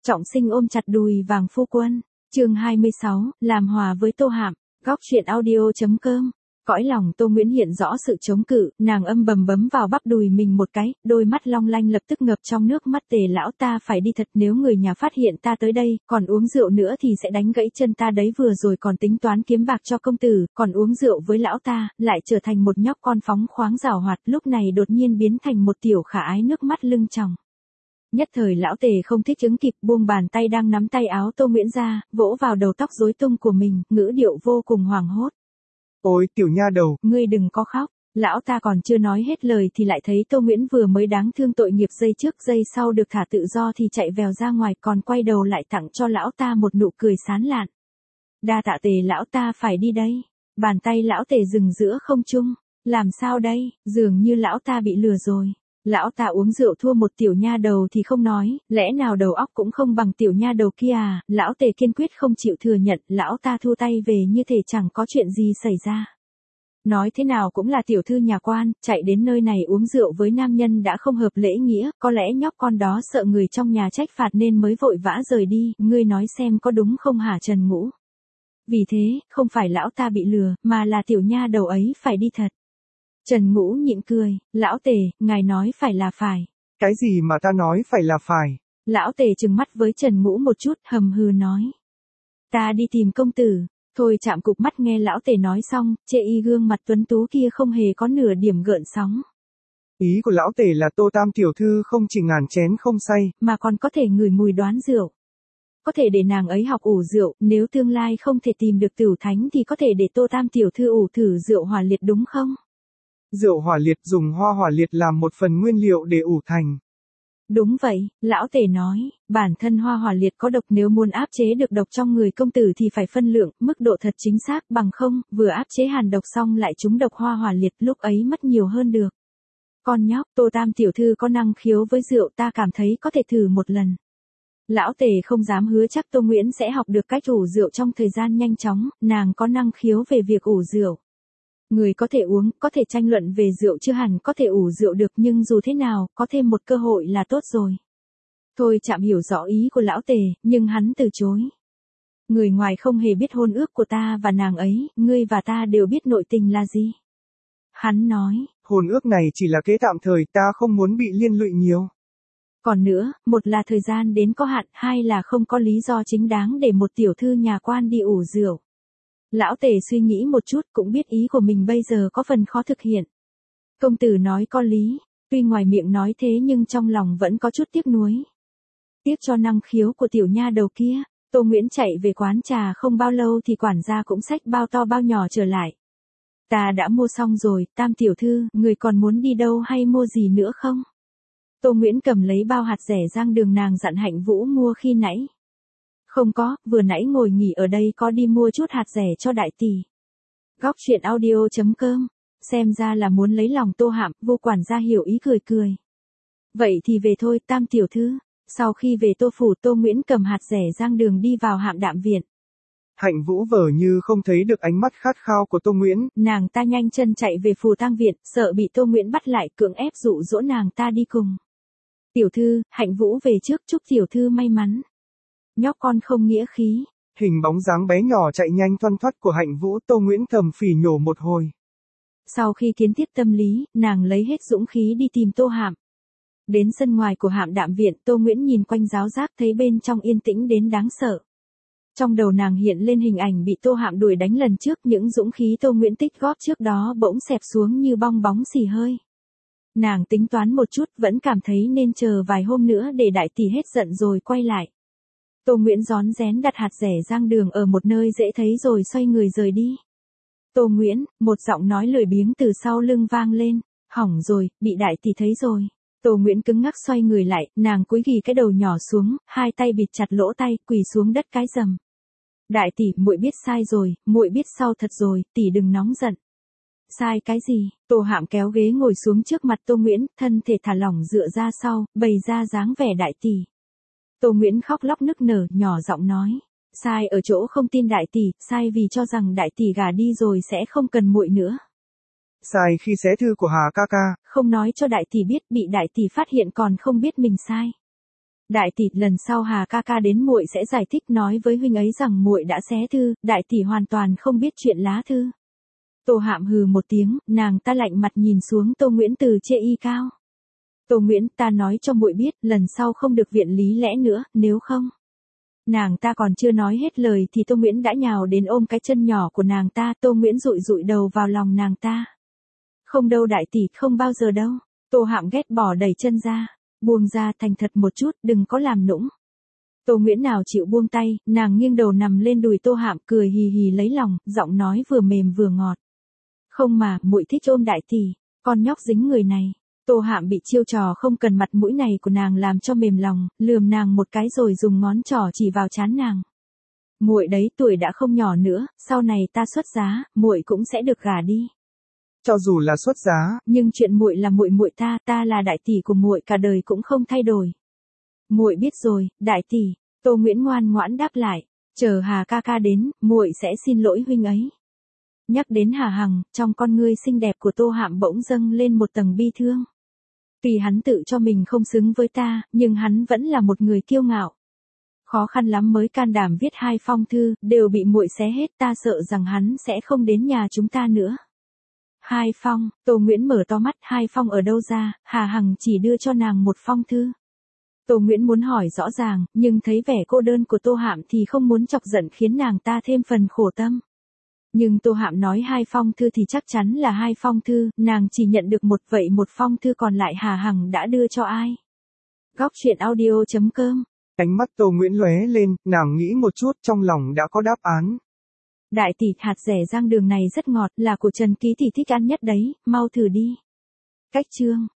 Trọng Sinh ôm chặt đùi vàng phu quân, chương 26, làm hòa với Tô Hạm, góc truyện audio.com. Cõi lòng Tô Nguyễn hiện rõ sự chống cự, nàng âm bầm bấm vào bắp đùi mình một cái, đôi mắt long lanh lập tức ngập trong nước mắt. Tề lão, ta phải đi thật, nếu người nhà phát hiện ta tới đây, còn uống rượu nữa thì sẽ đánh gãy chân ta đấy. Vừa rồi còn tính toán kiếm bạc cho công tử, còn uống rượu với lão ta, lại trở thành một nhóc con phóng khoáng giàu hoạt, lúc này đột nhiên biến thành một tiểu khả ái nước mắt lưng tròng. Nhất thời lão Tề không thích ứng kịp, buông bàn tay đang nắm tay áo Tô Nguyễn ra, vỗ vào đầu tóc rối tung của mình, ngữ điệu vô cùng hoảng hốt. Ôi tiểu nha đầu, ngươi đừng có khóc. Lão ta còn chưa nói hết lời thì lại thấy Tô Nguyễn vừa mới đáng thương tội nghiệp giây trước giây sau được thả tự do thì chạy vèo ra ngoài, còn quay đầu lại tặng cho lão ta một nụ cười sán lạn. Đa tạ Tề lão, ta phải đi đây. Bàn tay lão Tề dừng giữa không trung. Làm sao đây, dường như lão ta bị lừa rồi. Lão ta uống rượu thua một tiểu nha đầu thì không nói, lẽ nào đầu óc cũng không bằng tiểu nha đầu kia à? Lão Tề kiên quyết không chịu thừa nhận, lão ta thu tay về như thể chẳng có chuyện gì xảy ra. Nói thế nào cũng là tiểu thư nhà quan, chạy đến nơi này uống rượu với nam nhân đã không hợp lễ nghĩa, có lẽ nhóc con đó sợ người trong nhà trách phạt nên mới vội vã rời đi, ngươi nói xem có đúng không hả Trần Ngũ? Vì thế, không phải lão ta bị lừa, mà là tiểu nha đầu ấy phải đi thật. Trần Ngũ nhịn cười, lão Tề, ngài nói phải là phải. Cái gì mà ta nói phải là phải? Lão Tề trừng mắt với Trần Ngũ một chút, hầm hừ nói. Ta đi tìm công tử. Thôi chạm cục mắt nghe lão Tề nói xong, chê y gương mặt tuấn tú kia không hề có nửa điểm gợn sóng. Ý của lão Tề là Tô Tam tiểu thư không chỉ ngàn chén không say, mà còn có thể ngửi mùi đoán rượu. Có thể để nàng ấy học ủ rượu, nếu tương lai không thể tìm được tửu thánh thì có thể để Tô Tam tiểu thư ủ thử rượu hỏa liệt đúng không? Rượu hỏa liệt dùng hoa hỏa liệt làm một phần nguyên liệu để ủ thành. Đúng vậy, lão Tề nói, bản thân hoa hỏa liệt có độc, nếu muốn áp chế được độc trong người công tử thì phải phân lượng, mức độ thật chính xác, bằng không, vừa áp chế hàn độc xong lại trúng độc hoa hỏa liệt, lúc ấy mất nhiều hơn được. Con nhóc, Tô Tam tiểu thư có năng khiếu với rượu, ta cảm thấy có thể thử một lần. Lão Tề không dám hứa chắc Tô Nguyễn sẽ học được cách ủ rượu trong thời gian nhanh chóng, nàng có năng khiếu về việc ủ rượu. Người có thể uống, có thể tranh luận về rượu chưa hẳn có thể ủ rượu được, nhưng dù thế nào, có thêm một cơ hội là tốt rồi. Thôi chạm hiểu rõ ý của lão Tề, nhưng hắn từ chối. Người ngoài không hề biết hôn ước của ta và nàng ấy, ngươi và ta đều biết nội tình là gì. Hắn nói, hôn ước này chỉ là kế tạm thời, ta không muốn bị liên lụy nhiều. Còn nữa, một là thời gian đến có hạn, hai là không có lý do chính đáng để một tiểu thư nhà quan đi ủ rượu. Lão Tề suy nghĩ một chút cũng biết ý của mình bây giờ có phần khó thực hiện. Công tử nói có lý, tuy ngoài miệng nói thế nhưng trong lòng vẫn có chút tiếc nuối. Tiếc cho năng khiếu của tiểu nha đầu kia. Tô Nguyễn chạy về quán trà không bao lâu thì quản gia cũng xách bao to bao nhỏ trở lại. Ta đã mua xong rồi, Tam tiểu thư, người còn muốn đi đâu hay mua gì nữa không? Tô Nguyễn cầm lấy bao hạt rẻ rang đường nàng dặn Hạnh Vũ mua khi nãy. Không có, vừa nãy ngồi nghỉ ở đây có đi mua chút hạt rẻ cho đại tỷ. Góc truyện audio.com. Xem ra là muốn lấy lòng Tô Hạm, vô quản gia hiểu ý cười cười. Vậy thì về thôi Tam tiểu thư. Sau khi về Tô phủ, Tô Nguyễn cầm hạt rẻ rang đường đi vào Hạm Đạm viện. Hạnh Vũ vờ như không thấy được ánh mắt khát khao của Tô Nguyễn. Nàng ta nhanh chân chạy về phù tang viện, sợ bị Tô Nguyễn bắt lại, cưỡng ép dụ dỗ nàng ta đi cùng. Tiểu thư, Hạnh Vũ về trước, chúc tiểu thư may mắn. Nhóc con không nghĩa khí. Hình bóng dáng bé nhỏ chạy nhanh thoăn thoắt của Hạnh Vũ, Tô Nguyễn thầm phỉ nhổ một hồi. Sau khi kiến thiết tâm lý, nàng lấy hết dũng khí đi tìm Tô Hạm. Đến sân ngoài của Hạm Đạm viện, Tô Nguyễn nhìn quanh ráo rác thấy bên trong yên tĩnh đến đáng sợ. Trong đầu nàng hiện lên hình ảnh bị Tô Hạm đuổi đánh lần trước, những dũng khí Tô Nguyễn tích góp trước đó bỗng xẹp xuống như bong bóng xì hơi. Nàng tính toán một chút, vẫn cảm thấy nên chờ vài hôm nữa để đại tỷ hết giận rồi quay lại. Tô Nguyễn rón rén đặt hạt rẻ rang đường ở một nơi dễ thấy rồi xoay người rời đi. Tô Nguyễn, một giọng nói lười biếng từ sau lưng vang lên, hỏng rồi, bị đại tỷ thấy rồi. Tô Nguyễn cứng ngắc xoay người lại, nàng cúi ghi cái đầu nhỏ xuống, hai tay bịt chặt lỗ tai, quỳ xuống đất cái rầm. Đại tỷ, muội biết sai rồi, muội biết sau thật rồi, tỷ đừng nóng giận. Sai cái gì? Tô Hạm kéo ghế ngồi xuống trước mặt Tô Nguyễn, thân thể thả lỏng dựa ra sau, bày ra dáng vẻ đại tỷ. Tô Nguyễn khóc lóc nức nở, nhỏ giọng nói, sai ở chỗ không tin đại tỷ, sai vì cho rằng đại tỷ gả đi rồi sẽ không cần muội nữa. Sai khi xé thư của Hà ca ca. Không nói cho đại tỷ biết, bị đại tỷ phát hiện còn không biết mình sai. Đại tỷ, lần sau Hà ca ca đến muội sẽ giải thích nói với huynh ấy rằng muội đã xé thư, đại tỷ hoàn toàn không biết chuyện lá thư. Tô Hạm hừ một tiếng, nàng ta lạnh mặt nhìn xuống Tô Nguyễn từ chê y cao. Tô Nguyễn, ta nói cho muội biết, lần sau không được viện lý lẽ nữa, nếu không. Nàng ta còn chưa nói hết lời thì Tô Nguyễn đã nhào đến ôm cái chân nhỏ của nàng ta, Tô Nguyễn dụi dụi đầu vào lòng nàng ta. Không đâu đại tỷ, không bao giờ đâu. Tô Hạm ghét bỏ đẩy chân ra, buông ra, thành thật một chút, đừng có làm nũng. Tô Nguyễn nào chịu buông tay, nàng nghiêng đầu nằm lên đùi Tô Hạm, cười hì hì lấy lòng, giọng nói vừa mềm vừa ngọt. Không mà, muội thích ôm đại tỷ, con nhóc dính người này. Tô Hạm bị chiêu trò không cần mặt mũi này của nàng làm cho mềm lòng, lườm nàng một cái rồi dùng ngón trỏ chỉ vào trán nàng. Muội đấy, tuổi đã không nhỏ nữa, sau này ta xuất giá, muội cũng sẽ được gả đi. Cho dù là xuất giá, nhưng chuyện muội là muội muội ta, ta là đại tỷ của muội, cả đời cũng không thay đổi. Muội biết rồi, đại tỷ. Tô Nguyễn ngoan ngoãn đáp lại, chờ Hà ca ca đến, muội sẽ xin lỗi huynh ấy. Nhắc đến Hà Hằng, trong con ngươi xinh đẹp của Tô Hạm bỗng dâng lên một tầng bi thương. Tuy hắn tự cho mình không xứng với ta, nhưng hắn vẫn là một người kiêu ngạo. Khó khăn lắm mới can đảm viết 2 phong thư, đều bị muội xé hết, ta sợ rằng hắn sẽ không đến nhà chúng ta nữa. 2 phong, Tô Nguyễn mở to mắt, 2 phong ở đâu ra, Hà Hằng chỉ đưa cho nàng 1 phong thư. Tô Nguyễn muốn hỏi rõ ràng, nhưng thấy vẻ cô đơn của Tô Hạm thì không muốn chọc giận khiến nàng ta thêm phần khổ tâm. Nhưng Tô Hạm nói 2 phong thư thì chắc chắn là 2 phong thư, nàng chỉ nhận được 1, vậy 1 phong thư còn lại Hà Hằng đã đưa cho ai? Góc truyện audio.com. Ánh mắt Tô Nguyễn lóe lên, nàng nghĩ một chút, trong lòng đã có đáp án. Đại tỷ, hạt rẻ rang đường này rất ngọt, là của Trần Ký tỷ thích ăn nhất đấy, mau thử đi. Cách chương